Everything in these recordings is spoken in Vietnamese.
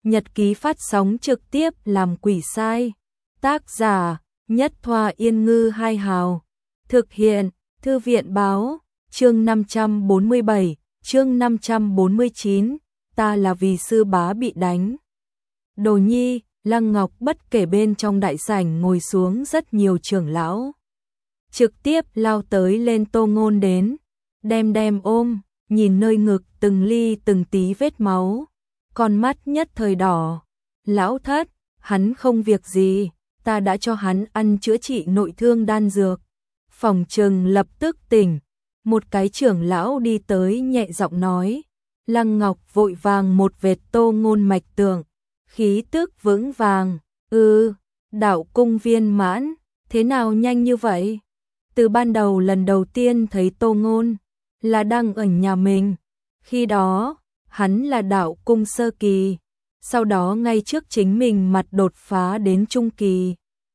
nhật ký phát sóng trực tiếp làm quỷ sai. Tác giả Nhất Thoa Yên Ngư Hai Hào. Thực hiện Thư viện Báo. Chương 547, chương 549, ta là vì sư bá bị đánh. Đồ Nhi, Lăng Ngọc bất kể bên trong đại sảnh ngồi xuống rất nhiều trưởng lão. Trực tiếp lao tới lên Tô Ngôn đến, đem ôm, nhìn nơi ngực từng ly từng tí vết máu. Con mắt nhất thời đỏ. Lão thất, hắn không việc gì, ta đã cho hắn ăn chữa trị nội thương đan dược. Phòng trừng lập tức tỉnh. Một cái trưởng lão đi tới nhẹ giọng nói. Lăng Ngọc vội vàng một vệt Tô Ngôn mạch tượng, khí tức vững vàng. Đạo cung viên mãn, thế nào nhanh như vậy? Từ ban đầu lần đầu tiên thấy Tô Ngôn là đang ở nhà mình, khi đó hắn là đạo cung sơ kỳ, sau đó ngay trước chính mình mặt đột phá đến trung kỳ.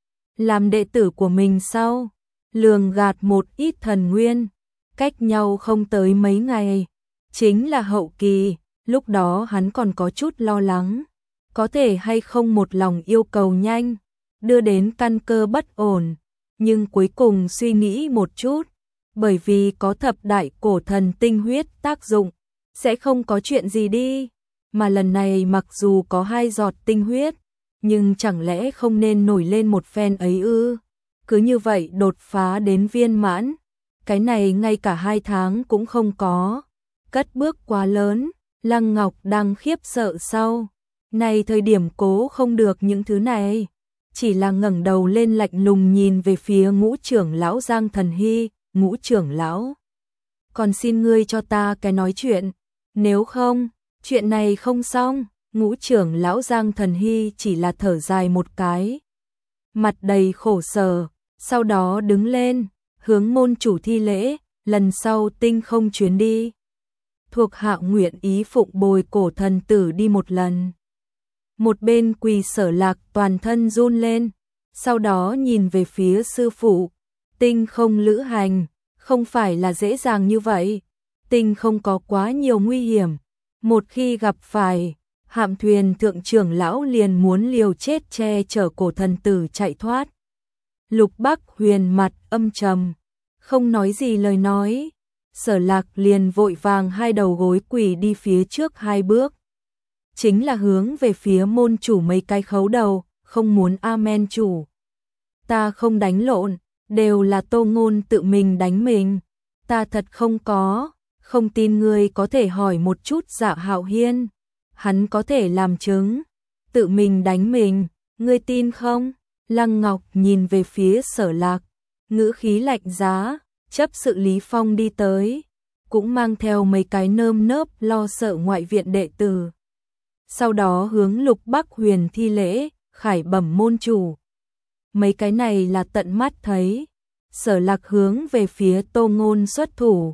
Làm đệ tử của mình sau, lường gạt một ít thần nguyên, cách nhau không tới mấy ngày, chính là hậu kỳ, lúc đó hắn còn có chút lo lắng, có thể hay không một lòng yêu cầu nhanh, đưa đến căn cơ bất ổn, nhưng cuối cùng suy nghĩ một chút, bởi vì có thập đại cổ thần tinh huyết tác dụng, sẽ không có chuyện gì đi, mà lần này mặc dù có 2 giọt tinh huyết, nhưng chẳng lẽ không nên nổi lên một phen ấy ư? Cứ như vậy đột phá đến viên mãn, cái này ngay cả 2 tháng cũng không có, cất bước quá lớn. Lăng Ngọc đang khiếp sợ sau, này thời điểm cố không được những thứ này, chỉ là ngẩng đầu lên lạnh lùng nhìn về phía Ngũ trưởng lão Giang Thần Hy. Ngũ trưởng lão, còn xin ngươi cho ta cái nói chuyện, nếu không, chuyện này không xong. Ngũ trưởng lão Giang Thần Hy chỉ là thở dài một cái, mặt đầy khổ sở, sau đó đứng lên, hướng môn chủ thi lễ, lần sau tinh không chuyến đi. Thuộc hạ nguyện ý phụng bồi cổ thần tử đi một lần. Một bên quỳ Sở Lạc toàn thân run lên, sau đó nhìn về phía sư phụ. Tinh không lữ hành, không phải là dễ dàng như vậy. Tinh không có quá nhiều nguy hiểm. Một khi gặp phải, Hạm Thuyền thượng trưởng lão liền muốn liều chết che chở cổ thần tử chạy thoát. Lục Bắc Huyền mặt âm trầm, không nói gì lời nói. Sở Lạc liền vội vàng 2 đầu gối quỳ đi phía trước 2 bước. Chính là hướng về phía môn chủ mấy cái khấu đầu, không muốn amen chủ. Ta không đánh lộn, đều là Tô Ngôn tự mình đánh mình. Ta thật không có, không tin ngươi có thể hỏi một chút Dạ Hạo Hiên. Hắn có thể làm chứng, tự mình đánh mình, ngươi tin không? Lăng Ngọc nhìn về phía Sở Lạc, ngữ khí lạnh giá, chấp sự Lý Phong đi tới, cũng mang theo mấy cái nơm nớp lo sợ ngoại viện đệ tử. Sau đó hướng Lục Bắc Huyền thi lễ, khải bẩm môn chủ. Mấy cái này là tận mắt thấy. Sở Lạc hướng về phía Tô Ngôn xuất thủ.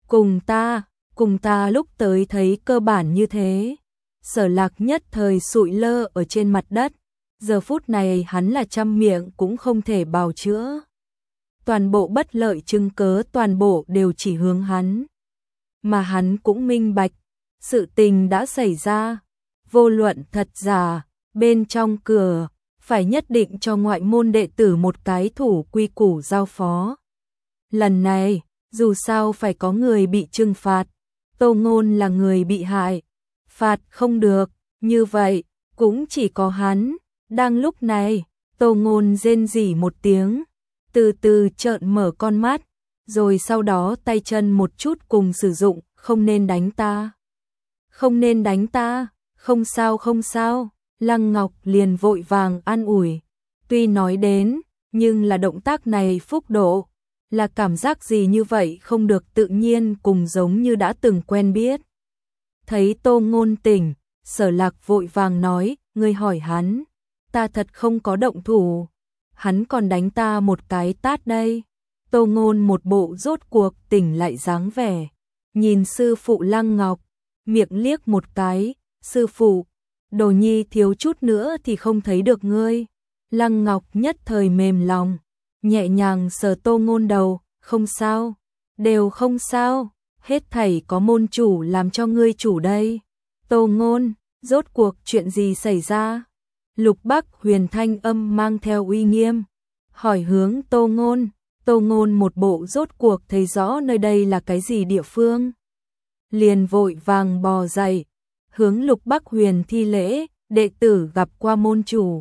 Cùng ta lúc tới thấy cơ bản như thế. Sở Lạc nhất thời sụi lơ ở trên mặt đất. Giờ phút này hắn là trăm miệng cũng không thể bào chữa. Toàn bộ bất lợi chứng cớ toàn bộ đều chỉ hướng hắn. Mà hắn cũng minh bạch. Sự tình đã xảy ra. Vô luận thật giả, bên trong cửa, phải nhất định cho ngoại môn đệ tử một cái thủ quy củ giao phó. Lần này, dù sao phải có người bị trừng phạt, Tô Ngôn là người bị hại, phạt không được, như vậy, cũng chỉ có hắn. Đang lúc này, Tô Ngôn rên rỉ một tiếng, từ từ trợn mở con mắt, rồi sau đó tay chân một chút cùng sử dụng, không nên đánh ta. Không nên đánh ta, không sao. Lăng Ngọc liền vội vàng an ủi. Tuy nói đến, nhưng là động tác này phúc độ, là cảm giác gì như vậy không được tự nhiên cùng giống như đã từng quen biết. Thấy Tô Ngôn tỉnh, Sở Lạc vội vàng nói, ngươi hỏi hắn, ta thật không có động thủ, hắn còn đánh ta một cái tát đây. Tô Ngôn một bộ rốt cuộc tỉnh lại dáng vẻ, nhìn sư phụ Lăng Ngọc, miệng liếc một cái, sư phụ, Đồ Nhi thiếu chút nữa thì không thấy được ngươi. Lăng Ngọc nhất thời mềm lòng, nhẹ nhàng sờ Tô Ngôn đầu, không sao, đều không sao, hết thảy có môn chủ làm cho ngươi chủ đây. Tô Ngôn, Rốt cuộc chuyện gì xảy ra? Lục Bắc Huyền thanh âm mang theo uy nghiêm, hỏi hướng Tô Ngôn. Tô Ngôn một bộ rốt cuộc thấy rõ nơi đây là cái gì địa phương. Liền vội vàng bò dậy, hướng Lục Bắc Huyền thi lễ, đệ tử gặp qua môn chủ.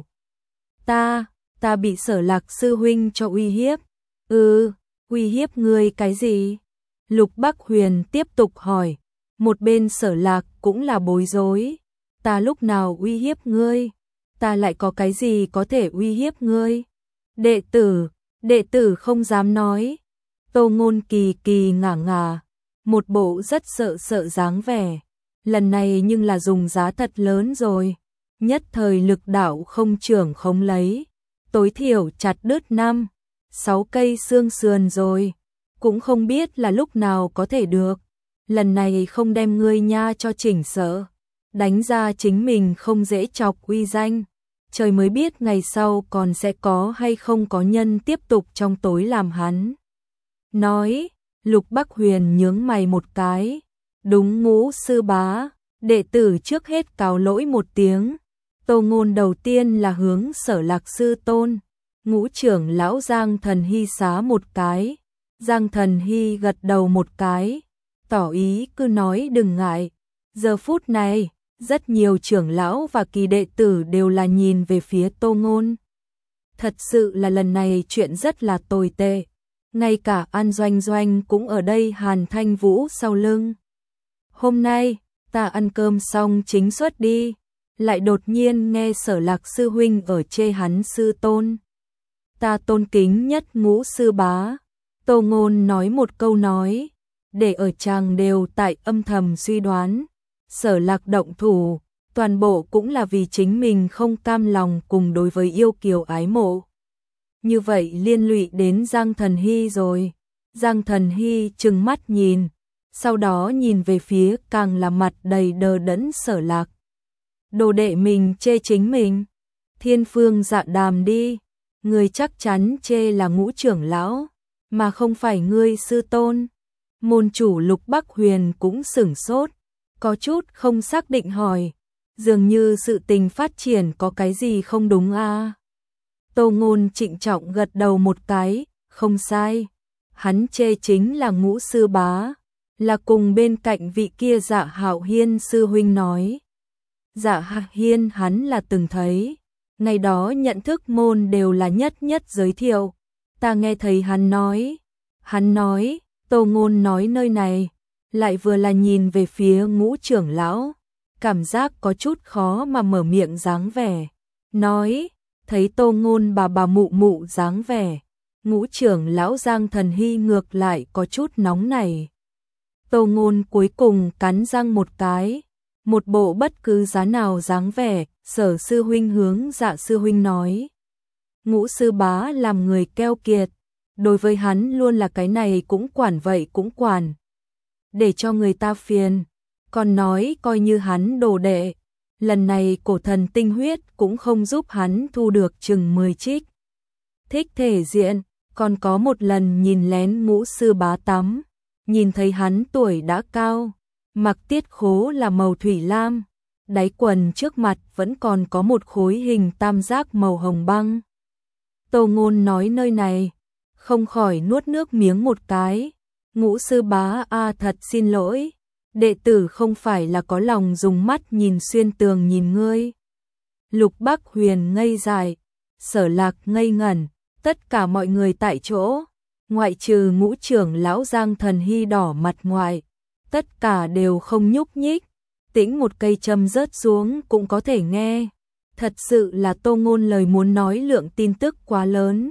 Ta bị Sở Lạc sư huynh cho uy hiếp. Uy hiếp ngươi cái gì? Lục Bắc Huyền tiếp tục hỏi, một bên Sở Lạc cũng là bối rối. Ta lúc nào uy hiếp ngươi? Ta lại có cái gì có thể uy hiếp ngươi? Đệ tử không dám nói. Tô Ngôn kỳ kỳ ngả ngả, một bộ rất sợ dáng vẻ. Lần này nhưng là dùng giá thật lớn rồi. Nhất thời lực đạo không trưởng không lấy. Tối thiểu chặt đứt 5-6 cây xương sườn rồi. Cũng không biết là lúc nào có thể được. Lần này không đem ngươi nha cho chỉnh sợ. Đánh ra chính mình không dễ chọc uy danh. Trời mới biết ngày sau còn sẽ có hay không có nhân tiếp tục trong tối làm hắn. Nói, Lục Bắc Huyền nhướng mày một cái. Đúng Ngũ sư bá, đệ tử trước hết cáo lỗi một tiếng. Tô Ngôn đầu tiên là hướng Sở Lạc sư tôn. Ngũ trưởng lão Giang Thần Hy xá một cái. Giang Thần Hy gật đầu một cái, tỏ ý cứ nói đừng ngại. Giờ phút này, rất nhiều trưởng lão và kỳ đệ tử đều là nhìn về phía Tô Ngôn. Thật sự là lần này chuyện rất là tồi tệ. Ngay cả An Doanh Doanh cũng ở đây Hàn Thanh Vũ sau lưng. Hôm nay, ta ăn cơm xong chính xuất đi. Lại đột nhiên nghe Sở Lạc sư huynh ở chê hắn sư tôn. Ta tôn kính nhất Ngũ sư bá. Tô Ngôn nói một câu nói, để ở chàng đều tại âm thầm suy đoán. Sở Lạc động thủ, toàn bộ cũng là vì chính mình không cam lòng cùng đối với yêu kiều ái mộ. Như vậy liên lụy đến Giang Thần Hy rồi. Giang Thần Hy trừng mắt nhìn, sau đó nhìn về phía càng là mặt đầy đờ đẫn Sở Lạc. Đồ đệ mình chê chính mình. Thiên Phương Dạ Đàm đi, người chắc chắn chê là Ngũ trưởng lão, mà không phải ngươi sư tôn. Môn chủ Lục Bắc Huyền cũng sửng sốt, có chút không xác định hỏi, dường như sự tình phát triển có cái gì không đúng à? Tô Ngôn trịnh trọng gật đầu một cái, không sai. Hắn chê chính là Ngũ sư bá, là cùng bên cạnh vị kia Dạ Hạo Hiên sư huynh nói. Dạ Hạo Hiên hắn là từng thấy, ngày đó nhận thức môn đều là nhất giới thiệu. Ta nghe thấy hắn nói, Tô Ngôn nói nơi này, lại vừa là nhìn về phía Ngũ trưởng lão, cảm giác có chút khó mà mở miệng dáng vẻ. Nói, thấy Tô Ngôn bà mụ dáng vẻ, Ngũ trưởng lão Giang Thần Hy ngược lại có chút nóng nảy. Tô Ngôn cuối cùng cắn răng một cái, một bộ bất cứ giá nào dáng vẻ. Sở sư huynh hướng Dạ sư huynh nói, Ngũ sư bá làm người keo kiệt, đối với hắn luôn là cái này cũng quản vậy cũng quản, để cho người ta phiền. Còn nói coi như hắn đồ đệ, lần này cổ thần tinh huyết cũng không giúp hắn thu được chừng 10 trích. Thích thể diện, còn có một lần nhìn lén Ngũ sư bá tắm, nhìn thấy hắn tuổi đã cao, mặc tiết khố là màu thủy lam, đáy quần trước mặt vẫn còn có một khối hình tam giác màu hồng băng. Tô Ngôn nói nơi này, không khỏi nuốt nước miếng một cái. Ngũ sư bá thật xin lỗi, đệ tử không phải là có lòng dùng mắt nhìn xuyên tường nhìn ngươi. Lục Bắc Huyền ngây dại, Sở Lạc ngây ngẩn, tất cả mọi người tại chỗ, ngoại trừ Ngũ trưởng lão Giang Thần Hy đỏ mặt ngoài, tất cả đều không nhúc nhích. Tĩnh một cây châm rớt xuống cũng có thể nghe. Thật sự là Tô Ngôn lời muốn nói lượng tin tức quá lớn,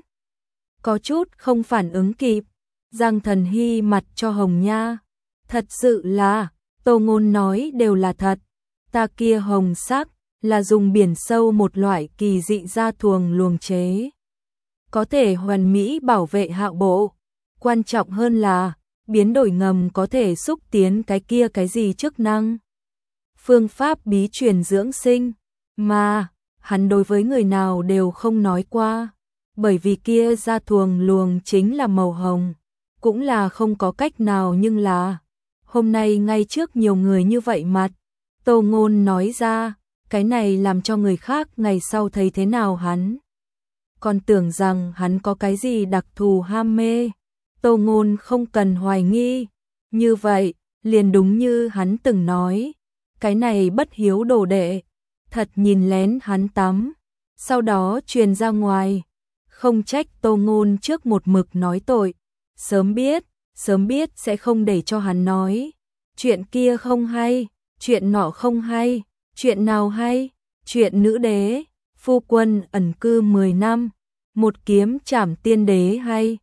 có chút không phản ứng kịp. Giang Thần Hy mặt cho hồng nha. Thật sự là, Tô Ngôn nói đều là thật. Ta kia hồng sắc là dùng biển sâu một loại kỳ dị da thuồng luồng chế, có thể hoàn mỹ bảo vệ hạo bộ. Quan trọng hơn là, biến đổi ngầm có thể xúc tiến cái kia cái gì chức năng. Phương pháp bí truyền dưỡng sinh, mà hắn đối với người nào đều không nói qua, bởi vì kia da thuồng luồng chính là màu hồng, cũng là không có cách nào. Nhưng là hôm nay ngay trước nhiều người như vậy mặt, Tô Ngôn nói ra, cái này làm cho người khác ngày sau thấy thế nào hắn. Còn tưởng rằng hắn có cái gì đặc thù ham mê. Tô Ngôn không cần hoài nghi. Như vậy, liền đúng như hắn từng nói. Cái này bất hiếu đồ đệ. Thật nhìn lén hắn tắm. Sau đó truyền ra ngoài. Không trách Tô Ngôn trước một mực nói tội. Sớm biết sẽ không để cho hắn nói. Chuyện kia không hay, chuyện nọ không hay, chuyện nào hay, chuyện nữ đế, phu quân ẩn cư 10 năm, một kiếm trảm tiên đế hay.